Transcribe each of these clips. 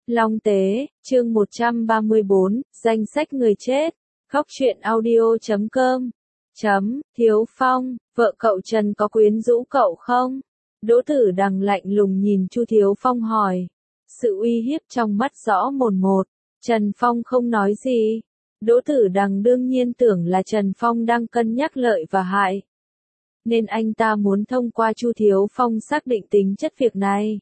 Long Tế, chương 134, danh sách người chết. Khóc chuyện audio.com. Thiếu Phong, vợ cậu Trần có quyến rũ cậu không? Đỗ Tử Đằng lạnh lùng nhìn Chu Thiếu Phong hỏi. Sự uy hiếp trong mắt rõ mồn một. Trần Phong không nói gì. Đỗ Tử Đằng đương nhiên tưởng là Trần Phong đang cân nhắc lợi và hại, nên anh ta muốn thông qua Chu Thiếu Phong xác định tính chất việc này.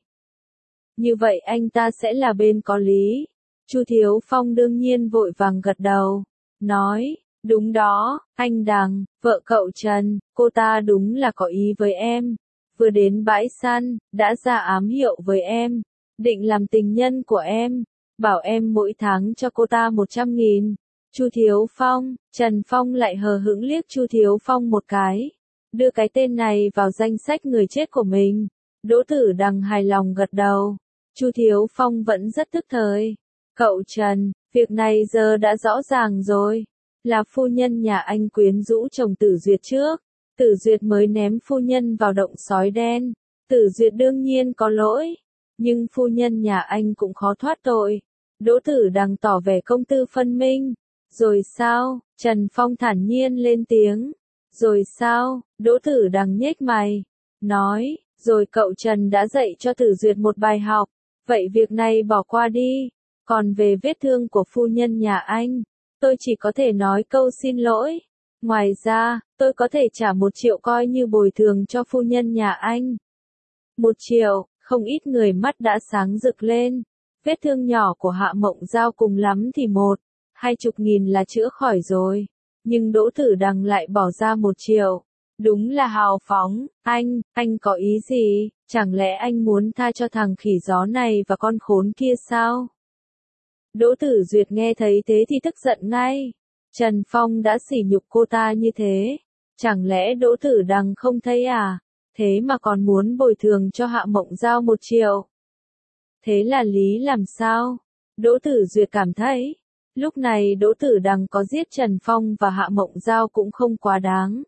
Như vậy anh ta sẽ là bên có lý. Chu Thiếu Phong đương nhiên vội vàng gật đầu, nói, đúng đó, anh Đằng, vợ cậu Trần, cô ta đúng là có ý với em. Vừa đến bãi săn, đã ra ám hiệu với em, định làm tình nhân của em, bảo em mỗi tháng cho cô ta 100.000. Chu Thiếu Phong, Trần Phong lại hờ hững liếc Chu Thiếu Phong một cái, đưa cái tên này vào danh sách người chết của mình. Đỗ Tử Đằng hài lòng gật đầu. Chu Thiếu Phong vẫn rất tức thời. Cậu Trần, việc này giờ đã rõ ràng rồi. Là phu nhân nhà anh quyến rũ chồng Tử Duyệt trước. Tử Duyệt mới ném phu nhân vào động sói đen. Tử Duyệt đương nhiên có lỗi, nhưng phu nhân nhà anh cũng khó thoát tội. Đỗ Tử Đằng tỏ vẻ công tư phân minh. Rồi sao? Trần Phong thản nhiên lên tiếng. Rồi sao? Đỗ Tử Đằng nhếch mày, nói, rồi cậu Trần đã dạy cho Tử Duyệt một bài học, vậy việc này bỏ qua đi. Còn về vết thương của phu nhân nhà anh, tôi chỉ có thể nói câu xin lỗi. Ngoài ra, tôi có thể trả 1 triệu coi như bồi thường cho phu nhân nhà anh. 1 triệu, không ít người mắt đã sáng rực lên. Vết thương nhỏ của Hạ Mộng Giao cùng lắm thì 1-20 nghìn là chữa khỏi rồi. Nhưng Đỗ Tử Đằng lại bỏ ra 1 triệu. Đúng là hào phóng. Anh có ý gì? Chẳng lẽ anh muốn tha cho thằng khỉ gió này và con khốn kia sao? Đỗ Tử Duyệt nghe thấy thế thì tức giận ngay. Trần Phong đã sỉ nhục cô ta như thế, chẳng lẽ Đỗ Tử Đằng không thấy à? Thế mà còn muốn bồi thường cho Hạ Mộng Giao 1 triệu. Thế là lý làm sao? Đỗ Tử Duyệt cảm thấy, lúc này Đỗ Tử Đằng có giết Trần Phong và Hạ Mộng Giao cũng không quá đáng.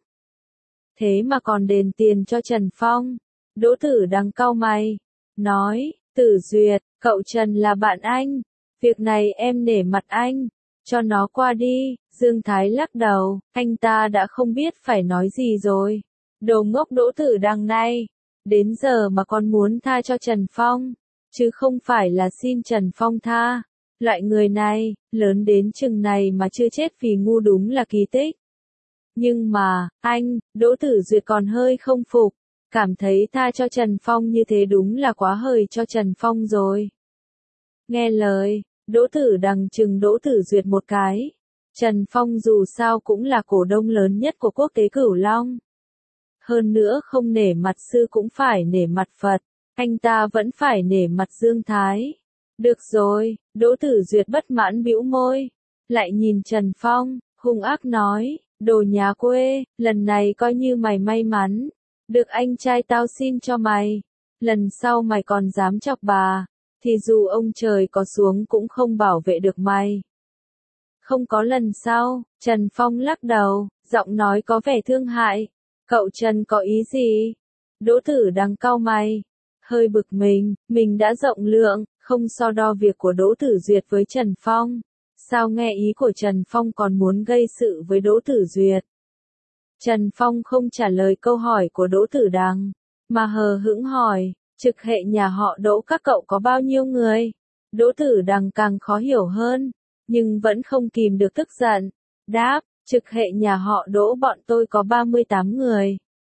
Thế mà còn đền tiền cho Trần Phong. Đỗ Tử Đằng cau mày, nói, Tử Duyệt, cậu Trần là bạn anh. Việc này em nể mặt anh, cho nó qua đi. Dương Thái lắc đầu, anh ta đã không biết phải nói gì rồi. Đồ ngốc Đỗ Tử Đằng này, đến giờ mà còn muốn tha cho Trần Phong, chứ không phải là xin Trần Phong tha. Loại người này, lớn đến chừng này mà chưa chết vì ngu đúng là kỳ tích. Nhưng mà, Đỗ Tử Duyệt còn hơi không phục, cảm thấy tha cho Trần Phong như thế đúng là quá hời cho Trần Phong rồi. Nghe lời, Đỗ Tử Đằng chừng Đỗ Tử Duyệt một cái. Trần Phong dù sao cũng là cổ đông lớn nhất của quốc tế Cửu Long. Hơn nữa không nể mặt sư cũng phải nể mặt Phật, anh ta vẫn phải nể mặt Dương Thái. Được rồi, Đỗ Tử Duyệt bất mãn bĩu môi, lại nhìn Trần Phong, hung ác nói, đồ nhà quê, lần này coi như mày may mắn, được anh trai tao xin cho mày. Lần sau mày còn dám chọc bà, thì dù ông trời có xuống cũng không bảo vệ được mày. Không có lần sau. Trần Phong lắc đầu, giọng nói có vẻ thương hại. Cậu Trần có ý gì? Đỗ Tử Đằng cau mày, hơi bực mình đã rộng lượng, không so đo việc của Đỗ Tử Duyệt với Trần Phong. Sao nghe ý của Trần Phong còn muốn gây sự với Đỗ Tử Duyệt? Trần Phong không trả lời câu hỏi của Đỗ Tử Đằng, mà hờ hững hỏi, trực hệ nhà họ Đỗ các cậu có bao nhiêu người? Đỗ Tử Đằng càng khó hiểu hơn, nhưng vẫn không kìm được tức giận. Đáp, trực hệ nhà họ Đỗ bọn tôi có 38 người.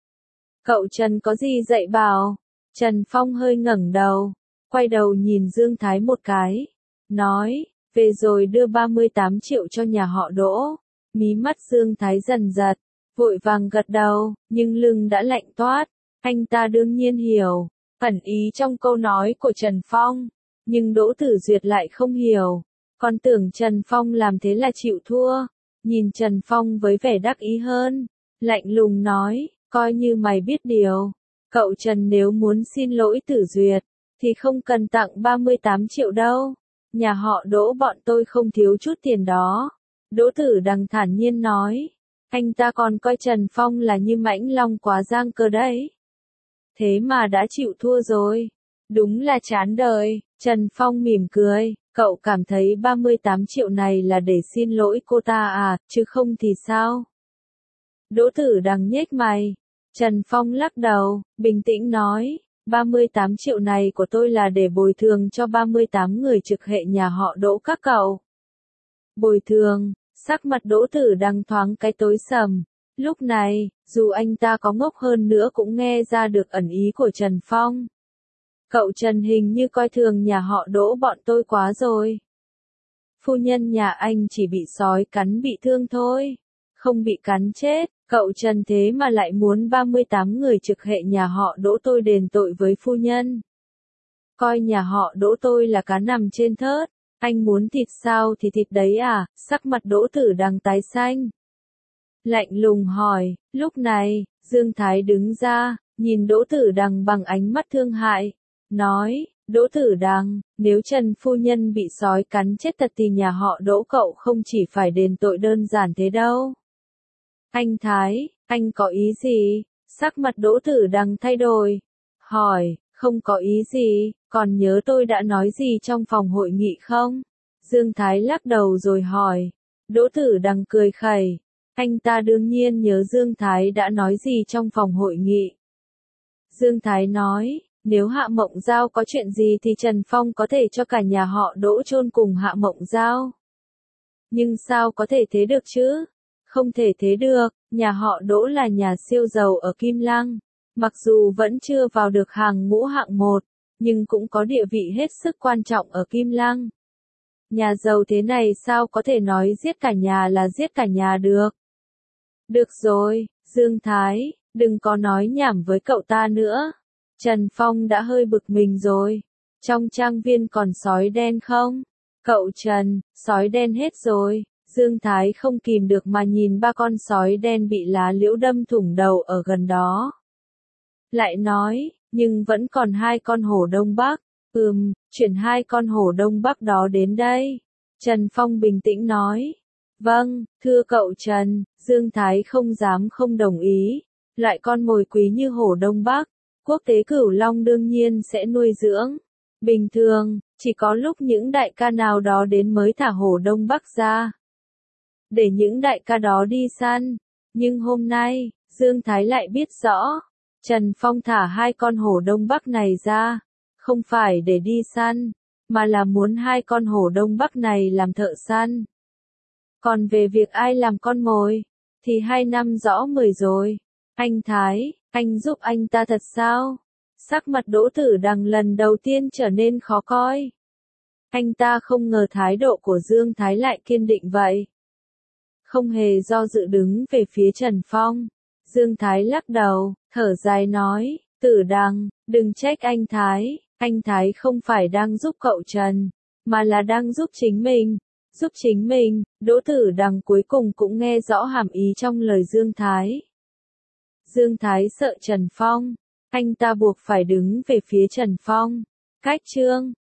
Cậu Trần có gì dạy bảo? Trần Phong hơi ngẩng đầu, quay đầu nhìn Dương Thái một cái, nói, về rồi đưa 38 triệu cho nhà họ Đỗ. Mí mắt Dương Thái dần giật, vội vàng gật đầu, nhưng lưng đã lạnh toát. Anh ta đương nhiên hiểu ẩn ý trong câu nói của Trần Phong, nhưng Đỗ Tử Duyệt lại không hiểu, còn tưởng Trần Phong làm thế là chịu thua. Nhìn Trần Phong với vẻ đắc ý hơn, lạnh lùng nói, coi như mày biết điều, cậu Trần nếu muốn xin lỗi Tử Duyệt, thì không cần tặng 38 triệu đâu. Nhà họ Đỗ bọn tôi không thiếu chút tiền đó. Đỗ Tử Đằng thản nhiên nói, anh ta còn coi Trần Phong là như mãnh long quá giang cơ đấy. Thế mà đã chịu thua rồi. Đúng là chán đời, Trần Phong mỉm cười, cậu cảm thấy 38 triệu này là để xin lỗi cô ta à, chứ không thì sao? Đỗ Tử Đằng nhếch mày. Trần Phong lắc đầu, bình tĩnh nói, 38 triệu này của tôi là để bồi thường cho 38 người trực hệ nhà họ Đỗ các cậu. Bồi thường, sắc mặt Đỗ Tử Đằng thoáng cái tối sầm. Lúc này, dù anh ta có ngốc hơn nữa cũng nghe ra được ẩn ý của Trần Phong. Cậu Trần hình như coi thường nhà họ Đỗ bọn tôi quá rồi. Phu nhân nhà anh chỉ bị sói cắn bị thương thôi, không bị cắn chết. Cậu Trần thế mà lại muốn 38 người trực hệ nhà họ Đỗ tôi đền tội với phu nhân. Coi nhà họ Đỗ tôi là cá nằm trên thớt, anh muốn thịt sao thì thịt đấy à, sắc mặt Đỗ Tử Đằng tái xanh. Lạnh lùng hỏi, lúc này, Dương Thái đứng ra, nhìn Đỗ Tử Đằng bằng ánh mắt thương hại, nói, Đỗ Tử Đằng, nếu Trần phu nhân bị sói cắn chết thật thì nhà họ Đỗ cậu không chỉ phải đền tội đơn giản thế đâu. Anh Thái, anh có ý gì? Sắc mặt Đỗ Tử Đằng thay đổi. Hỏi, không có ý gì, còn nhớ tôi đã nói gì trong phòng hội nghị không? Dương Thái lắc đầu rồi hỏi. Đỗ Tử Đằng cười khẩy. Anh ta đương nhiên nhớ Dương Thái đã nói gì trong phòng hội nghị. Dương Thái nói, nếu Hạ Mộng Giao có chuyện gì thì Trần Phong có thể cho cả nhà họ Đỗ chôn cùng Hạ Mộng Giao. Nhưng sao có thể thế được chứ? Không thể thế được, nhà họ Đỗ là nhà siêu giàu ở Kim Lăng. Mặc dù vẫn chưa vào được hàng ngũ hạng 1, nhưng cũng có địa vị hết sức quan trọng ở Kim Lăng. Nhà giàu thế này sao có thể nói giết cả nhà là giết cả nhà được? Được rồi, Dương Thái, đừng có nói nhảm với cậu ta nữa. Trần Phong đã hơi bực mình rồi. Trong trang viên còn sói đen không? Cậu Trần, sói đen hết rồi. Dương Thái không kìm được mà nhìn ba con sói đen bị lá liễu đâm thủng đầu ở gần đó. Lại nói, nhưng vẫn còn 2 con hổ Đông Bắc. Chuyển 2 con hổ Đông Bắc đó đến đây. Trần Phong bình tĩnh nói. Vâng, thưa cậu Trần, Dương Thái không dám không đồng ý. Loại con mồi quý như hổ Đông Bắc, quốc tế Cửu Long đương nhiên sẽ nuôi dưỡng. Bình thường, chỉ có lúc những đại ca nào đó đến mới thả hổ Đông Bắc ra. Để những đại ca đó đi săn. Nhưng hôm nay, Dương Thái lại biết rõ. Trần Phong thả 2 con hổ Đông Bắc này ra. Không phải để đi săn, mà là muốn 2 con hổ Đông Bắc này làm thợ săn. Còn về việc ai làm con mồi, thì 2 năm rõ 10 rồi. Anh Thái, anh giúp anh ta thật sao? Sắc mặt Đỗ Tử Đằng lần đầu tiên trở nên khó coi. Anh ta không ngờ thái độ của Dương Thái lại kiên định vậy. Không hề do dự đứng về phía Trần Phong. Dương Thái lắc đầu, thở dài nói, Tử Đằng, đừng trách anh Thái không phải đang giúp cậu Trần, mà là đang giúp chính mình. Giúp chính mình, Đỗ Tử Đằng cuối cùng cũng nghe rõ hàm ý trong lời Dương Thái. Dương Thái sợ Trần Phong, anh ta buộc phải đứng về phía Trần Phong. Cách chương